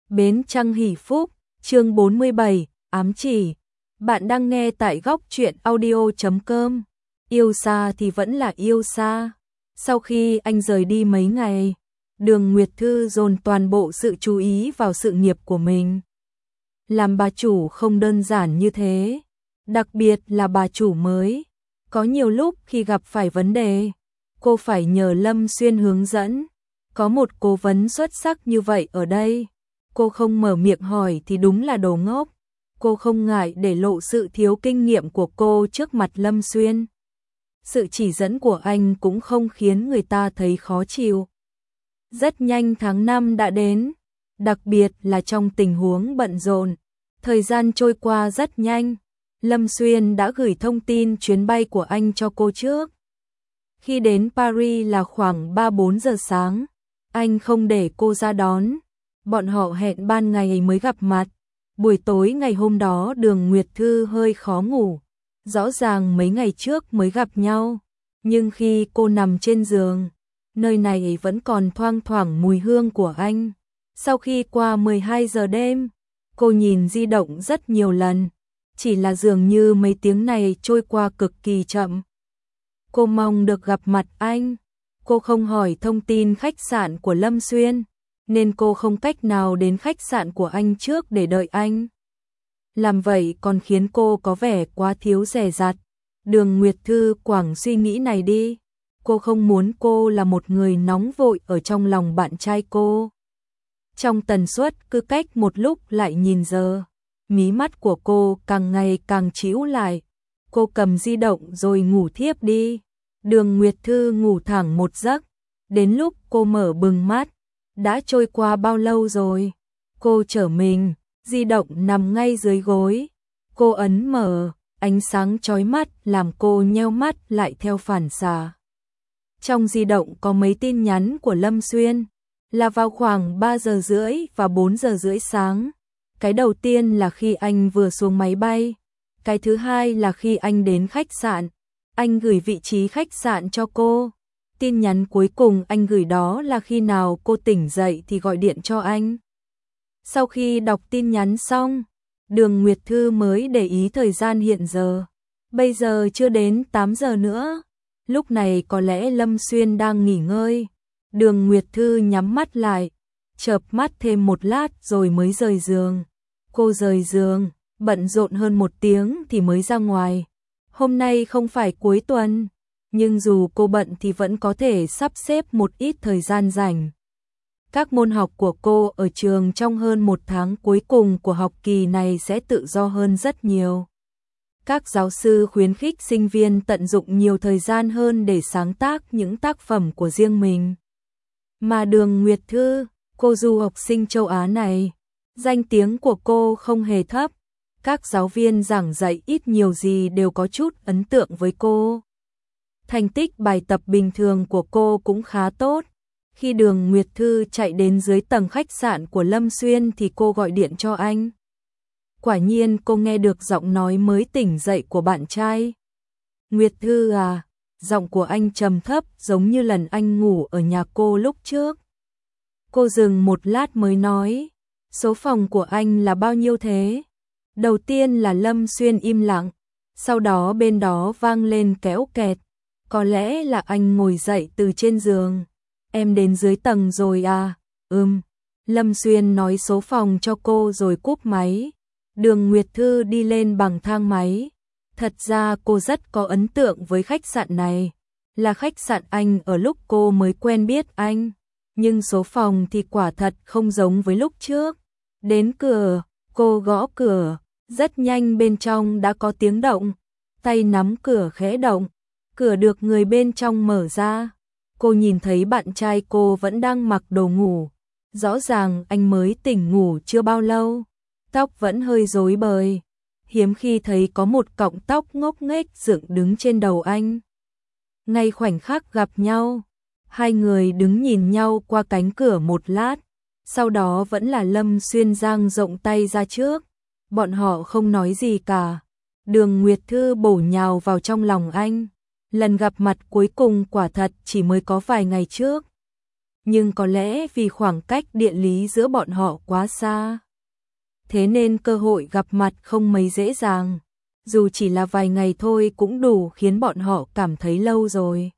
Bến Trăng Hỷ Phúc, chương 47, ám chỉ. Bạn đang nghe tại góc truyện audio.com. Yêu xa thì vẫn là yêu xa. Sau khi anh rời đi mấy ngày, Đường Nguyệt Thư dồn toàn bộ sự chú ý vào sự nghiệp của mình. Làm bà chủ không đơn giản như thế, đặc biệt là bà chủ mới. Có nhiều lúc khi gặp phải vấn đề, cô phải nhờ Lâm Xuyên hướng dẫn. Có một cố vấn xuất sắc như vậy ở đây, cô không mở miệng hỏi thì đúng là đồ ngốc. Cô không ngại để lộ sự thiếu kinh nghiệm của cô trước mặt Lâm Xuyên. Sự chỉ dẫn của anh cũng không khiến người ta thấy khó chịu. Rất nhanh tháng 5 đã đến, đặc biệt là trong tình huống bận rộn. Thời gian trôi qua rất nhanh, Lâm Xuyên đã gửi thông tin chuyến bay của anh cho cô trước. Khi đến Paris là khoảng 3-4 giờ sáng, anh không để cô ra đón. Bọn họ hẹn ban ngày mới gặp mặt. Buổi tối ngày hôm đó Đường Nguyệt Thư hơi khó ngủ. Rõ ràng mấy ngày trước mới gặp nhau, nhưng khi cô nằm trên giường, nơi này vẫn còn thoang thoảng mùi hương của anh. Sau khi qua 12 giờ đêm, cô nhìn di động rất nhiều lần, chỉ là dường như mấy tiếng này trôi qua cực kỳ chậm. Cô mong được gặp mặt anh. Cô không hỏi thông tin khách sạn của Lâm Xuyên, nên cô không cách nào đến khách sạn của anh trước để đợi anh. Làm vậy còn khiến cô có vẻ quá thiếu dè dặt. Đường Nguyệt Thư quẳng suy nghĩ này đi. Cô không muốn cô là một người nóng vội ở trong lòng bạn trai cô. Trong tần suất cứ cách một lúc lại nhìn giờ, mí mắt của cô càng ngày càng chĩu lại. Cô cầm di động rồi ngủ thiếp đi. Đường Nguyệt Thư ngủ thẳng một giấc. Đến lúc cô mở bừng mắt, đã trôi qua bao lâu rồi? Cô trở mình, di động nằm ngay dưới gối. Cô ấn mở, ánh sáng chói mắt làm cô nheo mắt lại theo phản xạ. Trong di động có mấy tin nhắn của Lâm Xuyên, là vào khoảng 3 giờ rưỡi và 4 giờ rưỡi sáng. Cái đầu tiên là khi anh vừa xuống máy bay. Cái thứ hai là khi anh đến khách sạn. Anh gửi vị trí khách sạn cho cô. Tin nhắn cuối cùng anh gửi đó là khi nào cô tỉnh dậy thì gọi điện cho anh. Sau khi đọc tin nhắn xong, Đường Nguyệt Thư mới để ý thời gian hiện giờ. Bây giờ chưa đến 8 giờ nữa. Lúc này có lẽ Lâm Xuyên đang nghỉ ngơi. Đường Nguyệt Thư nhắm mắt lại, chợp mắt thêm một lát rồi mới rời giường. Cô rời giường, bận rộn hơn 1 tiếng thì mới ra ngoài. Hôm nay không phải cuối tuần, nhưng dù cô bận thì vẫn có thể sắp xếp một ít thời gian rảnh. Các môn học của cô ở trường trong hơn 1 tháng cuối cùng của học kỳ này sẽ tự do hơn rất nhiều. Các giáo sư khuyến khích sinh viên tận dụng nhiều thời gian hơn để sáng tác những tác phẩm của riêng mình. Mà Đường Nguyệt Thư, cô du học sinh châu Á này, danh tiếng của cô không hề thấp. Các giáo viên giảng dạy ít nhiều gì đều có chút ấn tượng với cô. Thành tích bài tập bình thường của cô cũng khá tốt. Khi Đường Nguyệt Thư chạy đến dưới tầng khách sạn của Lâm Xuyên thì cô gọi điện cho anh. Quả nhiên cô nghe được giọng nói mới tỉnh dậy của bạn trai. Nguyệt Thư à, giọng của anh trầm thấp giống như lần anh ngủ ở nhà cô lúc trước. Cô dừng một lát mới nói, số phòng của anh là bao nhiêu thế? Đầu tiên là Lâm Xuyên im lặng, sau đó bên đó vang lên kéo kẹt. Có lẽ là anh ngồi dậy từ trên giường. Em đến dưới tầng rồi à? Lâm Xuyên nói số phòng cho cô rồi cúp máy. Đường Nguyệt Thư đi lên bằng thang máy. Thật ra cô rất có ấn tượng với khách sạn này. Là khách sạn anh ở lúc cô mới quen biết anh. Nhưng số phòng thì quả thật không giống với lúc trước. Đến cửa, cô gõ cửa. Rất nhanh bên trong đã có tiếng động. Tay nắm cửa khẽ động. Cửa được người bên trong mở ra. Cô nhìn thấy bạn trai cô vẫn đang mặc đồ ngủ. Rõ ràng anh mới tỉnh ngủ chưa bao lâu. Tóc vẫn hơi rối bời. Hiếm khi thấy có một cọng tóc ngốc nghếch dựng đứng trên đầu anh. Ngay khoảnh khắc gặp nhau, hai người đứng nhìn nhau qua cánh cửa một lát. Sau đó vẫn là Lâm Xuyên dang rộng tay ra trước. Bọn họ không nói gì cả. Đường Nguyệt Thư bổ nhào vào trong lòng anh. Lần gặp mặt cuối cùng quả thật chỉ mới có vài ngày trước. nhưng có lẽ vì khoảng cách địa lý giữa bọn họ quá xa. Thế nên cơ hội gặp mặt không mấy dễ dàng, dù chỉ là vài ngày thôi cũng đủ khiến bọn họ cảm thấy lâu rồi.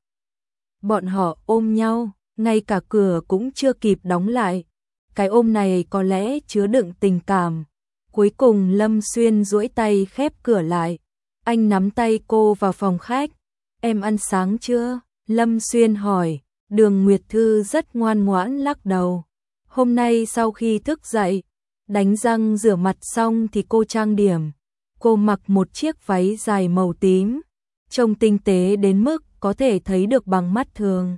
Bọn họ ôm nhau, ngay cả cửa cũng chưa kịp đóng lại. Cái ôm này có lẽ chứa đựng tình cảm. Cuối cùng Lâm Xuyên duỗi tay khép cửa lại. Anh nắm tay cô vào phòng khách. Em ăn sáng chưa? Lâm Xuyên hỏi. Đường Nguyệt Thư rất ngoan ngoãn lắc đầu. Hôm nay sau khi thức dậy, đánh răng rửa mặt xong thì cô trang điểm. Cô mặc một chiếc váy dài màu tím, trông tinh tế đến mức có thể thấy được bằng mắt thường.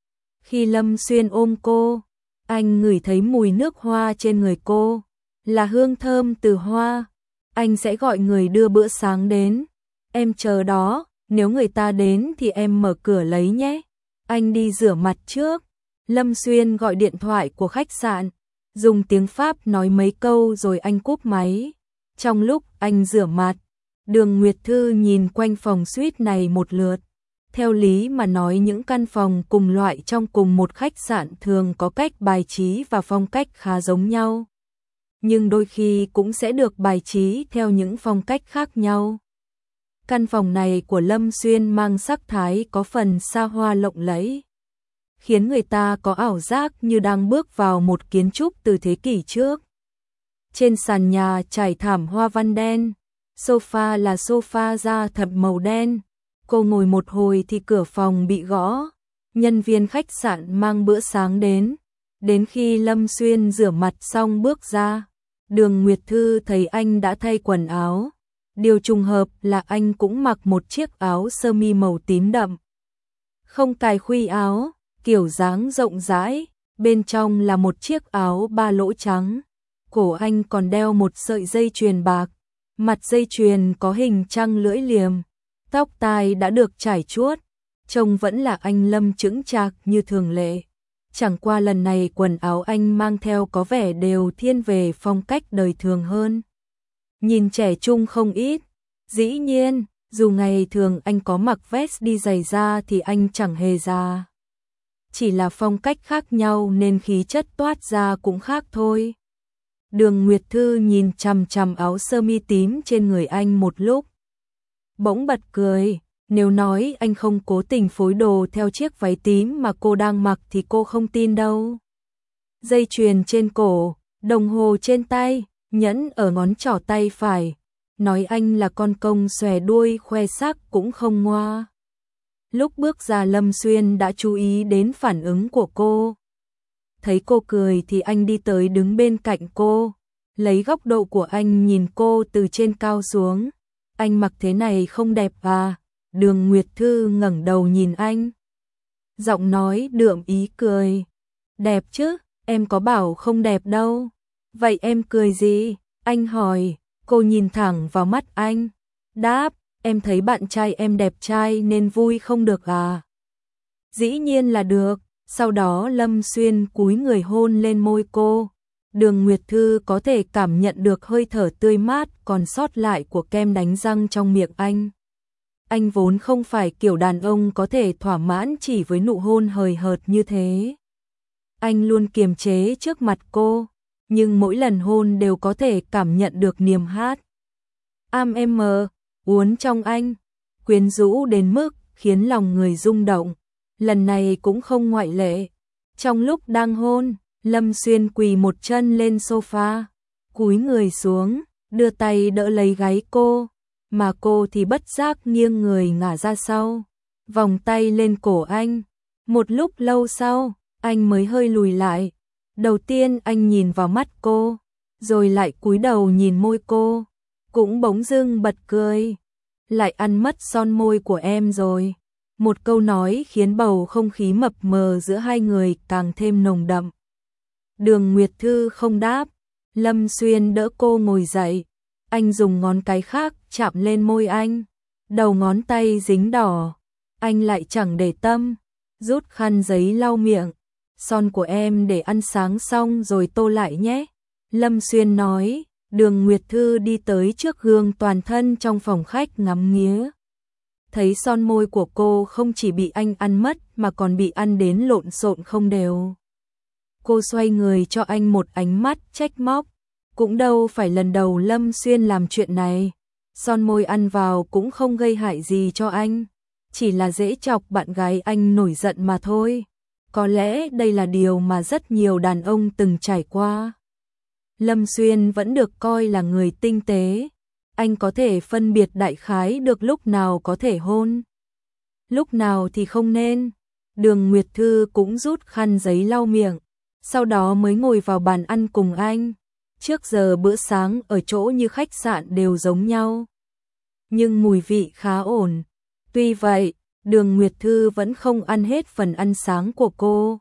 Khi Lâm Xuyên ôm cô, anh ngửi thấy mùi nước hoa trên người cô, là hương thơm từ hoa. Anh sẽ gọi người đưa bữa sáng đến. Em chờ đó, nếu người ta đến thì em mở cửa lấy nhé. Anh đi rửa mặt trước. Lâm Xuyên gọi điện thoại của khách sạn, dùng tiếng Pháp nói mấy câu rồi anh cúp máy. Trong lúc anh rửa mặt, Đường Nguyệt Thư nhìn quanh phòng suite này một lượt. Theo lý mà nói những căn phòng cùng loại trong cùng một khách sạn thường có cách bài trí và phong cách khá giống nhau. Nhưng đôi khi cũng sẽ được bài trí theo những phong cách khác nhau. Căn phòng này của Lâm Xuyên mang sắc thái có phần xa hoa lộng lẫy, khiến người ta có ảo giác như đang bước vào một kiến trúc từ thế kỷ trước. Trên sàn nhà trải thảm hoa văn đen, sofa là sofa da thật màu đen. Cô ngồi một hồi thì cửa phòng bị gõ, nhân viên khách sạn mang bữa sáng đến. Đến khi Lâm Xuyên rửa mặt xong bước ra, Đường Nguyệt Thư thấy anh đã thay quần áo. Điều trùng hợp là anh cũng mặc một chiếc áo sơ mi màu tím đậm, không cài khuy áo, kiểu dáng rộng rãi, bên trong là một chiếc áo ba lỗ trắng. Cổ anh còn đeo một sợi dây chuyền bạc, mặt dây chuyền có hình trăng lưỡi liềm. Tóc tai đã được trải chuốt, trông vẫn là anh Lâm chững chạc như thường lệ. Chẳng qua lần này quần áo anh mang theo có vẻ đều thiên về phong cách đời thường hơn. Nhìn trẻ trung không ít. Dĩ nhiên, dù ngày thường anh có mặc vest đi giày da thì anh chẳng hề già. Chỉ là phong cách khác nhau nên khí chất toát ra cũng khác thôi. Đường Nguyệt Thư nhìn chằm chằm áo sơ mi tím trên người anh một lúc, bỗng bật cười. Nếu nói anh không cố tình phối đồ theo chiếc váy tím mà cô đang mặc thì cô không tin đâu. Dây chuyền trên cổ, đồng hồ trên tay, nhẫn ở ngón trỏ tay phải. Nói anh là con công xòe đuôi khoe sắc cũng không ngoa. Lúc bước ra Lâm Xuyên đã chú ý đến phản ứng của cô. Thấy cô cười thì anh đi tới đứng bên cạnh cô, lấy góc độ của anh nhìn cô từ trên cao xuống. Anh mặc thế này không đẹp à? Đường Nguyệt Thư ngẩng đầu nhìn anh, giọng nói đượm ý cười. Đẹp chứ, em có bảo không đẹp đâu. Vậy em cười gì? Anh hỏi. Cô nhìn thẳng vào mắt anh, đáp, em thấy bạn trai em đẹp trai nên vui không được à? Dĩ nhiên là được. Sau đó Lâm Xuyên cúi người hôn lên môi cô. Đường Nguyệt Thư có thể cảm nhận được hơi thở tươi mát còn sót lại của kem đánh răng trong miệng anh. Anh vốn không phải kiểu đàn ông có thể thỏa mãn chỉ với nụ hôn hời hợt như thế. Anh luôn kiềm chế trước mặt cô, nhưng mỗi lần hôn đều có thể cảm nhận được niềm hát. Em uốn trong anh, quyến rũ đến mức khiến lòng người rung động. Lần này cũng không ngoại lệ. Trong lúc đang hôn, Lâm Xuyên quỳ một chân lên sofa, cúi người xuống, đưa tay đỡ lấy gáy cô, mà cô thì bất giác nghiêng người ngả ra sau, vòng tay lên cổ anh. Một lúc lâu sau, anh mới hơi lùi lại. Đầu tiên anh nhìn vào mắt cô, rồi lại cúi đầu nhìn môi cô, cũng bỗng dưng bật cười. Lại ăn mất son môi của em rồi. Một câu nói khiến bầu không khí mập mờ giữa hai người càng thêm nồng đậm. Đường Nguyệt Thư không đáp. Lâm Xuyên đỡ cô ngồi dậy. Anh dùng ngón cái khác chạm lên môi anh. Đầu ngón tay dính đỏ. Anh lại chẳng để tâm, rút khăn giấy lau miệng. Son của em để ăn sáng xong rồi tô lại nhé. Lâm Xuyên nói. Đường Nguyệt Thư đi tới trước gương toàn thân trong phòng khách ngắm nghía. Thấy son môi của cô không chỉ bị anh ăn mất mà còn bị ăn đến lộn xộn không đều. Cô xoay người cho anh một ánh mắt trách móc. Cũng đâu phải lần đầu Lâm Xuyên làm chuyện này. Son môi ăn vào cũng không gây hại gì cho anh. Chỉ là dễ chọc bạn gái anh nổi giận mà thôi. Có lẽ đây là điều mà rất nhiều đàn ông từng trải qua. Lâm Xuyên vẫn được coi là người tinh tế. Anh có thể phân biệt đại khái được lúc nào có thể hôn, lúc nào thì không nên. Đường Nguyệt Thư cũng rút khăn giấy lau miệng, sau đó mới ngồi vào bàn ăn cùng anh. Trước giờ bữa sáng ở chỗ như khách sạn đều giống nhau, nhưng mùi vị khá ổn. Tuy vậy, Đường Nguyệt Thư vẫn không ăn hết phần ăn sáng của cô.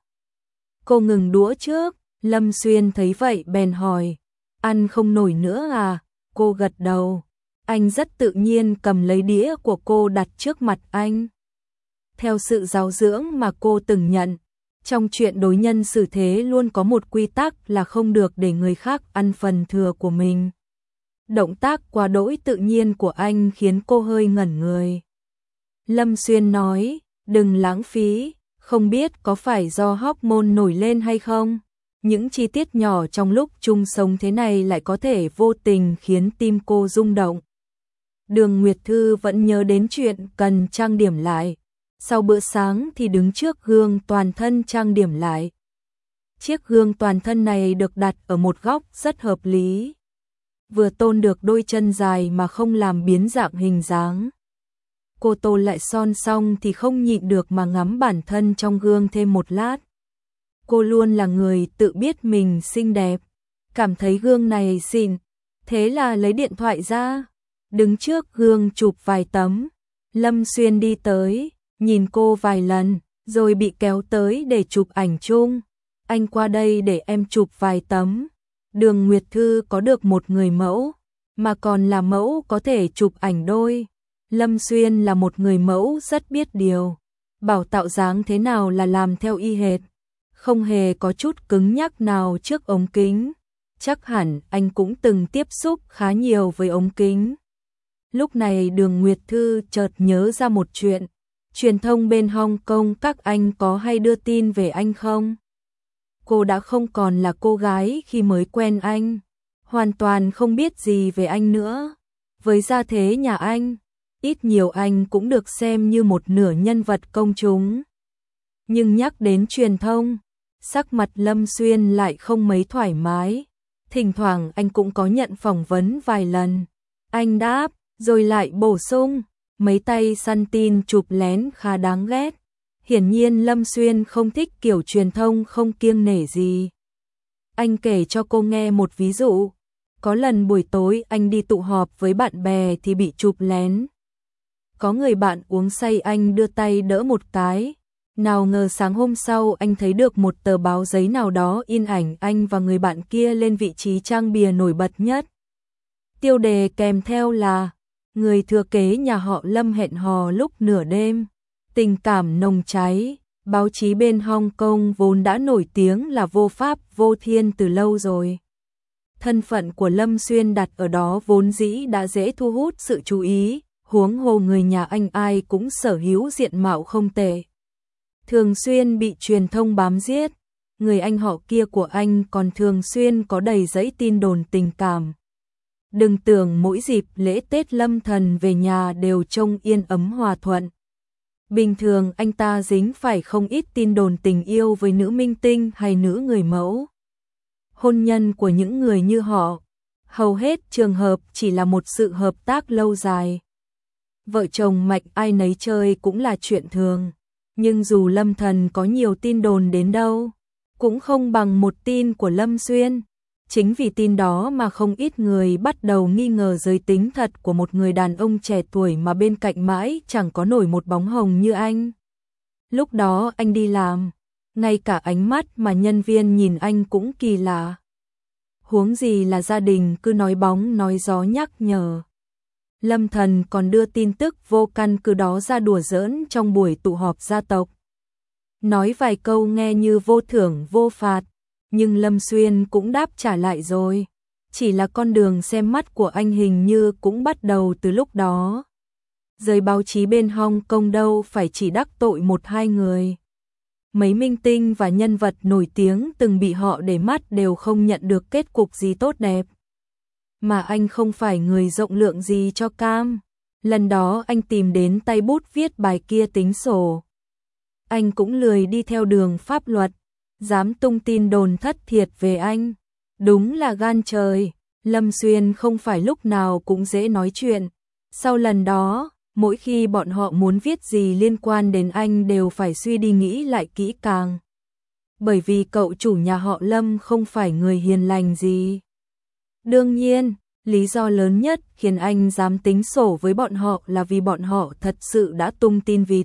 Cô ngừng đũa trước, Lâm Xuyên thấy vậy bèn hỏi, ăn không nổi nữa à? Cô gật đầu. Anh rất tự nhiên cầm lấy đĩa của cô đặt trước mặt anh. Theo sự giáo dưỡng mà cô từng nhận, trong chuyện đối nhân xử thế luôn có một quy tắc là không được để người khác ăn phần thừa của mình. Động tác quá đỗi tự nhiên của anh khiến cô hơi ngẩn người. Lâm Xuyên nói, đừng lãng phí, không biết có phải do hormone nổi lên hay không? Những chi tiết nhỏ trong lúc chung sống thế này lại có thể vô tình khiến tim cô rung động. Đường Nguyệt Thư vẫn nhớ đến chuyện cần trang điểm lại. Sau bữa sáng thì đứng trước gương toàn thân trang điểm lại. Chiếc gương toàn thân này được đặt ở một góc rất hợp lý. Vừa tôn được đôi chân dài mà không làm biến dạng hình dáng. Cô tô lại son xong thì không nhịn được mà ngắm bản thân trong gương thêm một lát. Cô luôn là người tự biết mình xinh đẹp, cảm thấy gương này xịn, thế là lấy điện thoại ra, đứng trước gương chụp vài tấm. Lâm Xuyên đi tới, nhìn cô vài lần, rồi bị kéo tới để chụp ảnh chung. Anh qua đây để em chụp vài tấm. Đường Nguyệt Thư có được một người mẫu, mà còn là mẫu có thể chụp ảnh đôi. Lâm Xuyên là một người mẫu rất biết điều, bảo tạo dáng thế nào là làm theo y hệt, không hề có chút cứng nhắc nào trước ống kính. Chắc hẳn anh cũng từng tiếp xúc khá nhiều với ống kính. Lúc này Đường Nguyệt Thư chợt nhớ ra một chuyện. Truyền thông bên Hong Kong các anh có hay đưa tin về anh không? Cô đã không còn là cô gái khi mới quen anh, hoàn toàn không biết gì về anh nữa. Với gia thế nhà anh, ít nhiều anh cũng được xem như một nửa nhân vật công chúng. Nhưng nhắc đến truyền thông, sắc mặt Lâm Xuyên lại không mấy thoải mái. Thỉnh thoảng anh cũng có nhận phỏng vấn vài lần. Anh đáp, rồi lại bổ sung, mấy tay săn tin chụp lén khá đáng ghét. Hiển nhiên Lâm Xuyên không thích kiểu truyền thông không kiêng nể gì. Anh kể cho cô nghe một ví dụ. Có lần buổi tối anh đi tụ họp với bạn bè thì bị chụp lén. Có người bạn uống say anh đưa tay đỡ một cái. Nào ngờ sáng hôm sau anh thấy được một tờ báo giấy nào đó in ảnh anh và người bạn kia lên vị trí trang bìa nổi bật nhất. Tiêu đề kèm theo là người thừa kế nhà họ Lâm hẹn hò lúc nửa đêm. Tình cảm nồng cháy. Báo chí bên Hong Kong vốn đã nổi tiếng là vô pháp vô thiên từ lâu rồi. Thân phận của Lâm Xuyên đặt ở đó vốn dĩ đã dễ thu hút sự chú ý, huống hồ người nhà anh ai cũng sở hữu diện mạo không tệ. Thường xuyên bị truyền thông bám giết, người anh họ kia của anh còn thường xuyên có đầy dẫy tin đồn tình cảm. Đừng tưởng mỗi dịp lễ Tết Lâm Thần về nhà đều trông yên ấm hòa thuận. Bình thường anh ta dính phải không ít tin đồn tình yêu với nữ minh tinh hay nữ người mẫu. Hôn nhân của những người như họ, hầu hết trường hợp chỉ là một sự hợp tác lâu dài. Vợ chồng mạch ai nấy chơi cũng là chuyện thường. Nhưng dù Lâm Thần có nhiều tin đồn đến đâu, cũng không bằng một tin của Lâm Xuyên. Chính vì tin đó mà không ít người bắt đầu nghi ngờ giới tính thật của một người đàn ông trẻ tuổi mà bên cạnh mãi chẳng có nổi một bóng hồng như anh. Lúc đó anh đi làm, ngay cả ánh mắt mà nhân viên nhìn anh cũng kỳ lạ. Huống gì là gia đình cứ nói bóng nói gió nhắc nhở. Lâm Thần còn đưa tin tức vô căn cứ đó ra đùa giỡn trong buổi tụ họp gia tộc. Nói vài câu nghe như vô thưởng vô phạt, nhưng Lâm Xuyên cũng đáp trả lại rồi. Chỉ là con đường xem mắt của anh hình như cũng bắt đầu từ lúc đó. Giới báo chí bên Hong Kong đâu phải chỉ đắc tội một hai người. mấy minh tinh và nhân vật nổi tiếng từng bị họ để mắt đều không nhận được kết cục gì tốt đẹp. Mà anh không phải người rộng lượng gì cho cam. Lần đó anh tìm đến tay bút viết bài kia tính sổ. Anh cũng lười đi theo đường pháp luật, dám tung tin đồn thất thiệt về anh. Đúng là gan trời, Lâm Xuyên không phải lúc nào cũng dễ nói chuyện. Sau lần đó, mỗi khi bọn họ muốn viết gì liên quan đến anh đều phải suy đi nghĩ lại kỹ càng. Bởi vì cậu chủ nhà họ Lâm không phải người hiền lành gì. Đương nhiên, lý do lớn nhất khiến anh dám tính sổ với bọn họ là vì bọn họ thật sự đã tung tin vịt.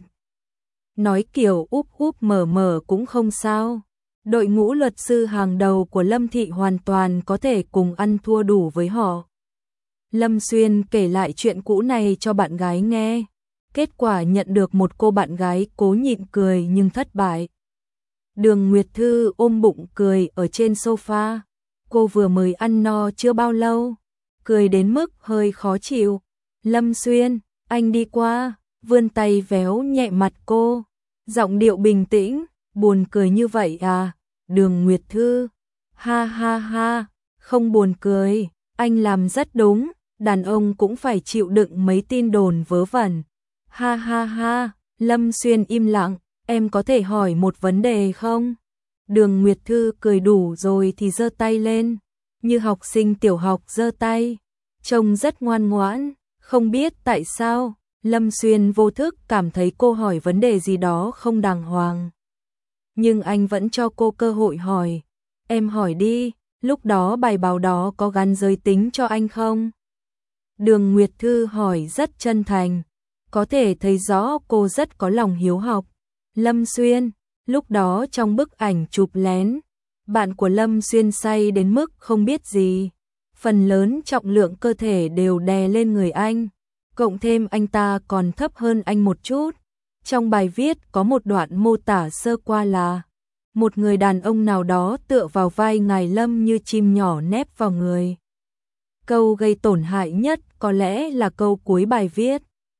Nói kiểu úp úp mở mở cũng không sao. Đội ngũ luật sư hàng đầu của Lâm Thị hoàn toàn có thể cùng ăn thua đủ với họ. Lâm Xuyên kể lại chuyện cũ này cho bạn gái nghe. Kết quả nhận được một cô bạn gái cố nhịn cười nhưng thất bại. Đường Nguyệt Thư ôm bụng cười ở trên sofa. Cô vừa mới ăn no chưa bao lâu, cười đến mức hơi khó chịu. Lâm Xuyên, anh đi qua, vươn tay véo nhẹ mặt cô. Giọng điệu bình tĩnh, buồn cười như vậy à? Đường Nguyệt Thư, ha ha ha, không buồn cười, anh làm rất đúng, đàn ông cũng phải chịu đựng mấy tin đồn vớ vẩn. Ha ha ha, Lâm Xuyên im lặng, em có thể hỏi một vấn đề không? Đường Nguyệt Thư cười đủ rồi thì giơ tay lên, như học sinh tiểu học giơ tay, trông rất ngoan ngoãn, không biết tại sao, Lâm Xuyên vô thức cảm thấy cô hỏi vấn đề gì đó không đàng hoàng. Nhưng anh vẫn cho cô cơ hội hỏi, em hỏi đi, lúc đó bài báo đó có gắn giới tính cho anh không? Đường Nguyệt Thư hỏi rất chân thành, có thể thấy rõ cô rất có lòng hiếu học. Lâm Xuyên, lúc đó trong bức ảnh chụp lén, bạn của Lâm Xuyên say đến mức không biết gì. Phần lớn trọng lượng cơ thể đều đè lên người anh, cộng thêm anh ta còn thấp hơn anh một chút. Trong bài viết có một đoạn mô tả sơ qua là một người đàn ông nào đó tựa vào vai ngài Lâm như chim nhỏ nép vào người. Câu gây tổn hại nhất có lẽ là câu cuối bài viết.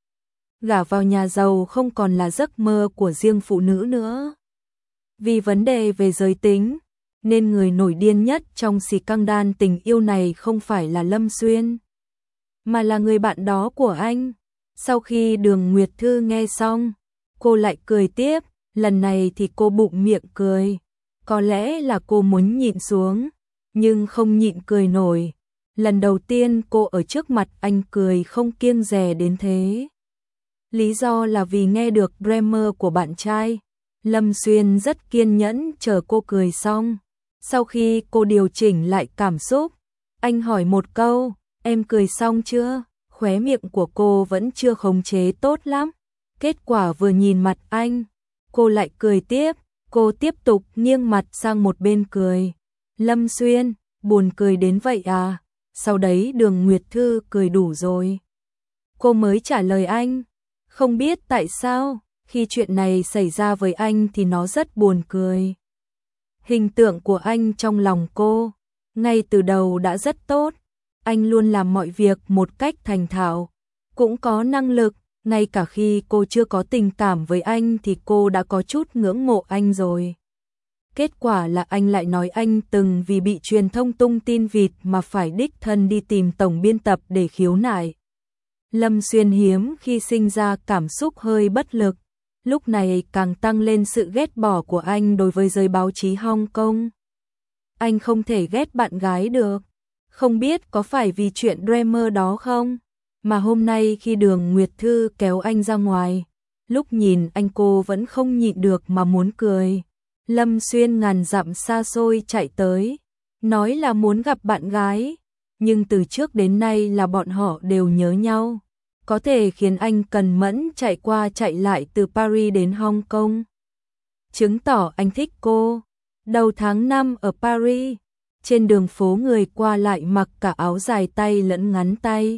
Gả vào nhà giàu không còn là giấc mơ của riêng phụ nữ nữa. Vì vấn đề về giới tính, nên người nổi điên nhất trong scandal tình yêu này không phải là Lâm Xuyên, mà là người bạn đó của anh. Sau khi Đường Nguyệt Thư nghe xong, cô lại cười tiếp, lần này thì cô bụng miệng cười. Có lẽ là cô muốn nhịn xuống, nhưng không nhịn cười nổi. Lần đầu tiên cô ở trước mặt anh cười không kiêng dè đến thế. Lý do là vì nghe được grammar của bạn trai. Lâm Xuyên rất kiên nhẫn chờ cô cười xong. Sau khi cô điều chỉnh lại cảm xúc, anh hỏi một câu, em cười xong chưa? Khóe miệng của cô vẫn chưa khống chế tốt lắm. Kết quả vừa nhìn mặt anh, cô lại cười tiếp. Cô tiếp tục nghiêng mặt sang một bên cười. Lâm Xuyên, buồn cười đến vậy à? Sau đấy Đường Nguyệt Thư cười đủ rồi. Cô mới trả lời anh, không biết tại sao, khi chuyện này xảy ra với anh thì nó rất buồn cười. Hình tượng của anh trong lòng cô, ngay từ đầu đã rất tốt. Anh luôn làm mọi việc một cách thành thạo, cũng có năng lực. Ngay cả khi cô chưa có tình cảm với anh thì cô đã có chút ngưỡng mộ anh rồi. Kết quả là anh lại nói anh từng vì bị truyền thông tung tin vịt mà phải đích thân đi tìm tổng biên tập để khiếu nại. Lâm Xuyên hiếm khi sinh ra cảm xúc hơi bất lực, lúc này càng tăng lên sự ghét bỏ của anh đối với giới báo chí Hong Kong. Anh không thể ghét bạn gái được, không biết có phải vì chuyện drama đó không? Mà hôm nay khi Đường Nguyệt Thư kéo anh ra ngoài, lúc nhìn anh cô vẫn không nhịn được mà muốn cười. Lâm Xuyên ngàn dặm xa xôi chạy tới, nói là muốn gặp bạn gái, nhưng từ trước đến nay là bọn họ đều nhớ nhau. Có thể khiến anh cần mẫn chạy qua chạy lại từ Paris đến Hong Kong. Chứng tỏ anh thích cô. Đầu tháng 5 ở Paris, trên đường phố người qua lại mặc cả áo dài tay lẫn ngắn tay.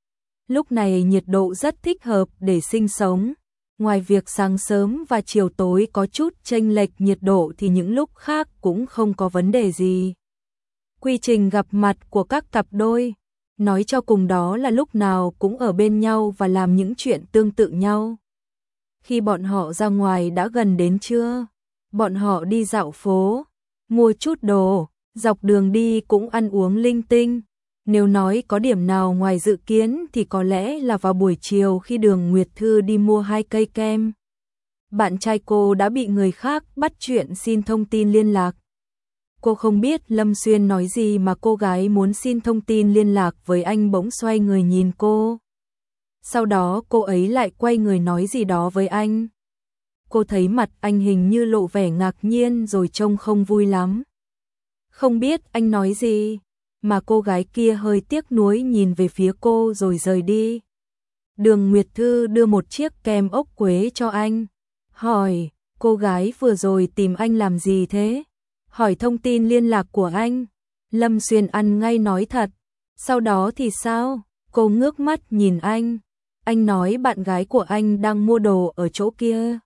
Lúc này nhiệt độ rất thích hợp để sinh sống. Ngoài việc sáng sớm và chiều tối có chút chênh lệch nhiệt độ thì những lúc khác cũng không có vấn đề gì. Quy trình gặp mặt của các cặp đôi, nói cho cùng đó là lúc nào cũng ở bên nhau và làm những chuyện tương tự nhau. Khi bọn họ ra ngoài đã gần đến trưa, Bọn họ đi dạo phố, mua chút đồ, dọc đường đi cũng ăn uống linh tinh. Nếu nói có điểm nào ngoài dự kiến thì có lẽ là vào buổi chiều khi Đường Nguyệt Thư đi mua 2 cây kem. Bạn trai cô đã bị người khác bắt chuyện xin thông tin liên lạc. Cô không biết Lâm Xuyên nói gì mà cô gái muốn xin thông tin liên lạc với anh bỗng xoay người nhìn cô. Sau đó cô ấy lại quay người nói gì đó với anh. Cô thấy mặt anh hình như lộ vẻ ngạc nhiên rồi trông không vui lắm. Không biết anh nói gì, mà cô gái kia hơi tiếc nuối nhìn về phía cô rồi rời đi. Đường Nguyệt Thư đưa một chiếc kem ốc quế cho anh. Hỏi, cô gái vừa rồi tìm anh làm gì thế? Hỏi thông tin liên lạc của anh. Lâm Xuyên ăn ngay nói thật. Sau đó thì sao? Cô ngước mắt nhìn anh. Anh nói bạn gái của anh đang mua đồ ở chỗ kia.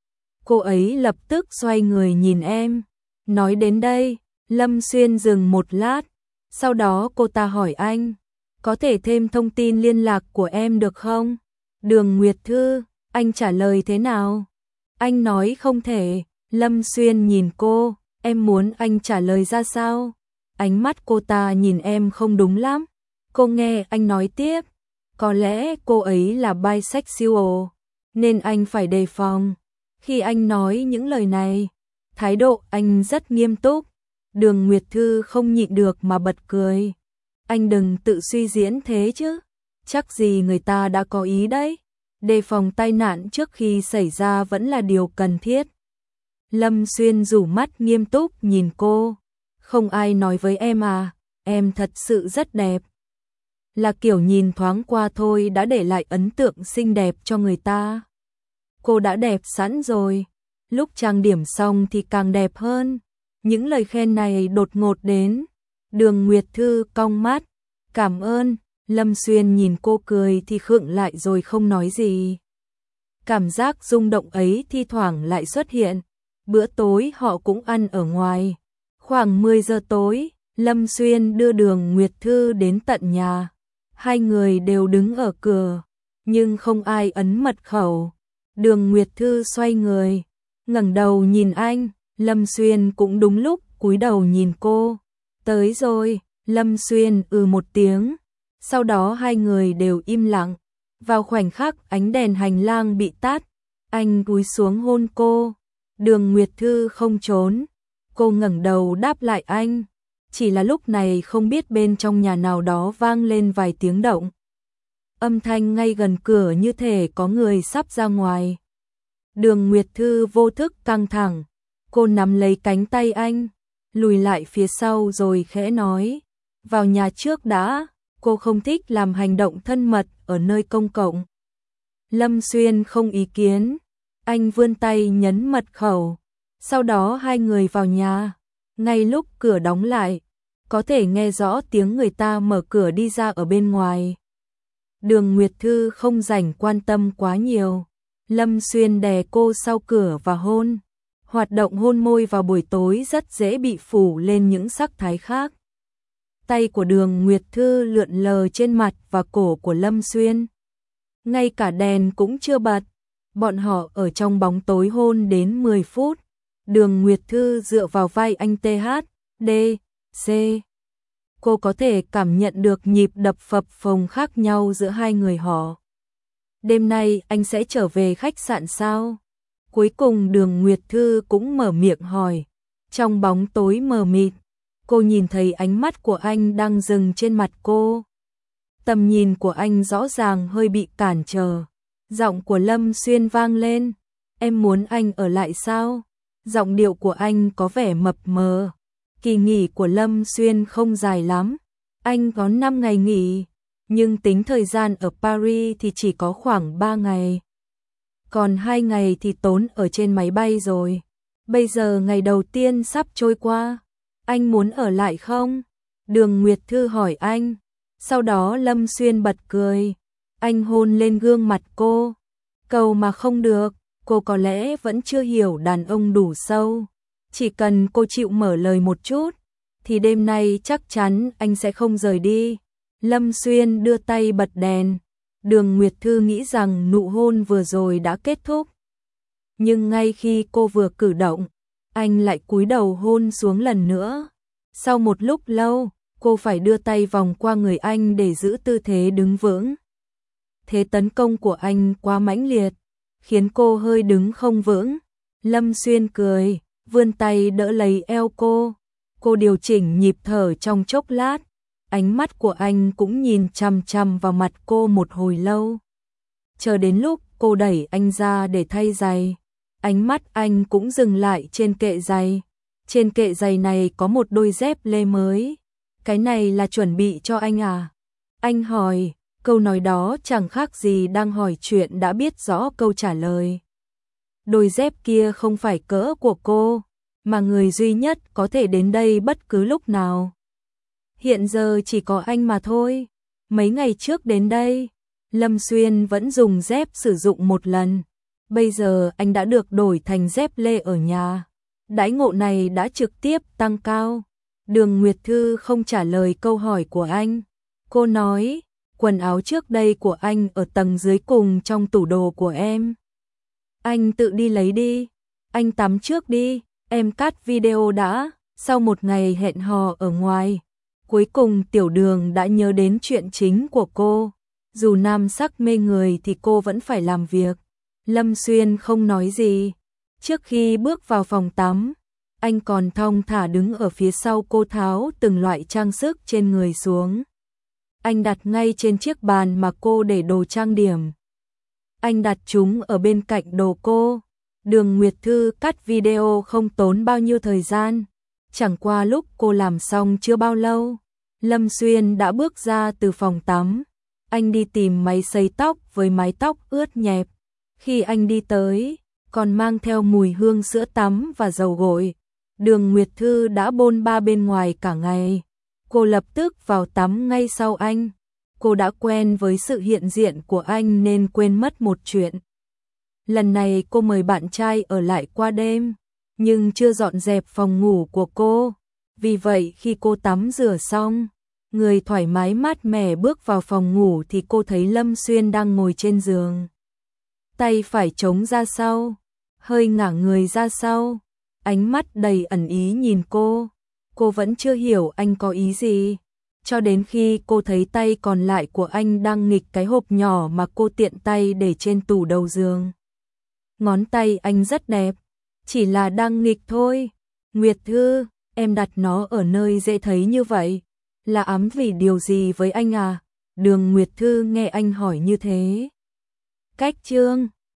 Cô ấy lập tức xoay người nhìn em. Nói đến đây, Lâm Xuyên dừng một lát. Sau đó cô ta hỏi anh, có thể thêm thông tin liên lạc của em được không? Đường Nguyệt Thư, anh trả lời thế nào? Anh nói không thể. Lâm Xuyên nhìn cô, em muốn anh trả lời ra sao? Ánh mắt cô ta nhìn em không đúng lắm. Cô nghe anh nói tiếp, có lẽ cô ấy là bisexual, nên anh phải đề phòng. Khi anh nói những lời này, thái độ anh rất nghiêm túc. Đường Nguyệt Thư không nhịn được mà bật cười. Anh đừng tự suy diễn thế chứ. Chắc gì người ta đã có ý đấy. Đề phòng tai nạn trước khi xảy ra vẫn là điều cần thiết. Lâm Xuyên rủ mắt nghiêm túc nhìn cô. Không ai nói với em à, em thật sự rất đẹp. Là kiểu nhìn thoáng qua thôi đã để lại ấn tượng xinh đẹp cho người ta. Cô đã đẹp sẵn rồi, lúc trang điểm xong thì càng đẹp hơn. Những lời khen này đột ngột đến. Đường Nguyệt Thư cong mắt. Cảm ơn. Lâm Xuyên nhìn cô cười thì khựng lại rồi không nói gì. Cảm giác rung động ấy thi thoảng lại xuất hiện. Bữa tối họ cũng ăn ở ngoài. Khoảng 10 giờ tối, Lâm Xuyên đưa Đường Nguyệt Thư đến tận nhà. Hai người đều đứng ở cửa, nhưng không ai ấn mật khẩu. Đường Nguyệt Thư xoay người, ngẩng đầu nhìn anh. Lâm Xuyên cũng đúng lúc cúi đầu nhìn cô. Tới rồi. Lâm Xuyên một tiếng. Sau đó hai người đều im lặng. Vào khoảnh khắc ánh đèn hành lang bị tắt, anh cúi xuống hôn cô. Đường Nguyệt Thư không trốn. Cô ngẩng đầu đáp lại anh. Chỉ là lúc này không biết bên trong nhà nào đó vang lên vài tiếng động. Âm thanh ngay gần cửa như thể có người sắp ra ngoài. Đường Nguyệt Thư vô thức căng thẳng. Cô nắm lấy cánh tay anh, lùi lại phía sau rồi khẽ nói. Vào nhà trước đã, cô không thích làm hành động thân mật ở nơi công cộng. Lâm Xuyên không ý kiến. Anh vươn tay nhấn mật khẩu. Sau đó hai người vào nhà. Ngay lúc cửa đóng lại, có thể nghe rõ tiếng người ta mở cửa đi ra ở bên ngoài. Đường Nguyệt Thư không rảnh quan tâm quá nhiều. Lâm Xuyên đè cô sau cửa và hôn. Hoạt động hôn môi vào buổi tối rất dễ bị phủ lên những sắc thái khác. Tay của Đường Nguyệt Thư lượn lờ trên mặt và cổ của Lâm Xuyên. Ngay cả đèn cũng chưa bật. Bọn họ ở trong bóng tối hôn đến 10 phút. Đường Nguyệt Thư dựa vào vai anh THD, C. Cô có thể cảm nhận được nhịp đập phập phồng khác nhau giữa hai người họ. Đêm nay anh sẽ trở về khách sạn sao? Cuối cùng Đường Nguyệt Thư cũng mở miệng hỏi. Trong bóng tối mờ mịt, cô nhìn thấy ánh mắt của anh đang dừng trên mặt cô. Tầm nhìn của anh rõ ràng hơi bị cản trở. Giọng của Lâm Xuyên vang lên. Em muốn anh ở lại sao? Giọng điệu của anh có vẻ mập mờ. Kỳ nghỉ của Lâm Xuyên không dài lắm. Anh có 5 ngày nghỉ, nhưng tính thời gian ở Paris thì chỉ có khoảng 3 ngày. Còn 2 ngày thì tốn ở trên máy bay rồi. Bây giờ ngày đầu tiên sắp trôi qua. Anh muốn ở lại không? Đường Nguyệt Thư hỏi anh. Sau đó Lâm Xuyên bật cười. Anh hôn lên gương mặt cô. Cầu mà không được, cô có lẽ vẫn chưa hiểu đàn ông đủ sâu. Chỉ cần cô chịu mở lời một chút, thì đêm nay chắc chắn anh sẽ không rời đi. Lâm Xuyên đưa tay bật đèn. Đường Nguyệt Thư nghĩ rằng nụ hôn vừa rồi đã kết thúc. Nhưng ngay khi cô vừa cử động, Anh lại cúi đầu hôn xuống lần nữa. Sau một lúc lâu, cô phải đưa tay vòng qua người anh để giữ tư thế đứng vững. Thế tấn công của anh quá mãnh liệt, khiến cô hơi đứng không vững. Lâm Xuyên cười, vươn tay đỡ lấy eo cô. Cô điều chỉnh nhịp thở trong chốc lát. Ánh mắt của anh cũng nhìn chằm chằm vào mặt cô một hồi lâu. Chờ đến lúc cô đẩy anh ra để thay giày, ánh mắt anh cũng dừng lại trên kệ giày. Trên kệ giày này có một đôi dép lê mới. Cái này là chuẩn bị cho anh à? Anh hỏi, câu nói đó chẳng khác gì đang hỏi chuyện đã biết rõ câu trả lời. Đôi dép kia không phải cỡ của cô, mà người duy nhất có thể đến đây bất cứ lúc nào. Hiện giờ chỉ có anh mà thôi. Mấy ngày trước đến đây, Lâm Xuyên vẫn dùng dép sử dụng một lần. Bây giờ anh đã được đổi thành dép lê ở nhà. Đãi ngộ này đã trực tiếp tăng cao. Đường Nguyệt Thư không trả lời câu hỏi của anh. Cô nói, quần áo trước đây của anh ở tầng dưới cùng trong tủ đồ của em. Anh tự đi lấy đi. Anh tắm trước đi, em cắt video đã. Sau một ngày hẹn hò ở ngoài, cuối cùng Tiểu Đường đã nhớ đến chuyện chính của cô. Dù nam sắc mê người thì cô vẫn phải làm việc. Lâm Xuyên không nói gì. Trước khi bước vào phòng tắm, anh còn thong thả đứng ở phía sau cô tháo từng loại trang sức trên người xuống. Anh đặt ngay trên chiếc bàn mà cô để đồ trang điểm. Anh đặt chúng ở bên cạnh đồ cô. Đường Nguyệt Thư cắt video không tốn bao nhiêu thời gian. Chẳng qua lúc cô làm xong chưa bao lâu, Lâm Xuyên đã bước ra từ phòng tắm. Anh đi tìm máy sấy tóc với mái tóc ướt nhẹp. Khi anh đi tới, còn mang theo mùi hương sữa tắm và dầu gội. Đường Nguyệt Thư đã bôn ba bên ngoài cả ngày. Cô lập tức vào tắm ngay sau anh. Cô đã quen với sự hiện diện của anh nên quên mất một chuyện. Lần này cô mời bạn trai ở lại qua đêm, nhưng chưa dọn dẹp phòng ngủ của cô. Vì vậy khi cô tắm rửa xong, người thoải mái mát mẻ bước vào phòng ngủ thì cô thấy Lâm Xuyên đang ngồi trên giường. Tay phải chống ra sau, hơi ngả người ra sau, ánh mắt đầy ẩn ý nhìn cô. Cô vẫn chưa hiểu anh có ý gì, cho đến khi cô thấy tay còn lại của anh đang nghịch cái hộp nhỏ mà cô tiện tay để trên tủ đầu giường. Ngón tay anh rất đẹp, chỉ là đang nghịch thôi. Nguyệt Thư, em đặt nó ở nơi dễ thấy như vậy, là ám vì điều gì với anh à? Đường Nguyệt Thư nghe anh hỏi như thế. Cách chương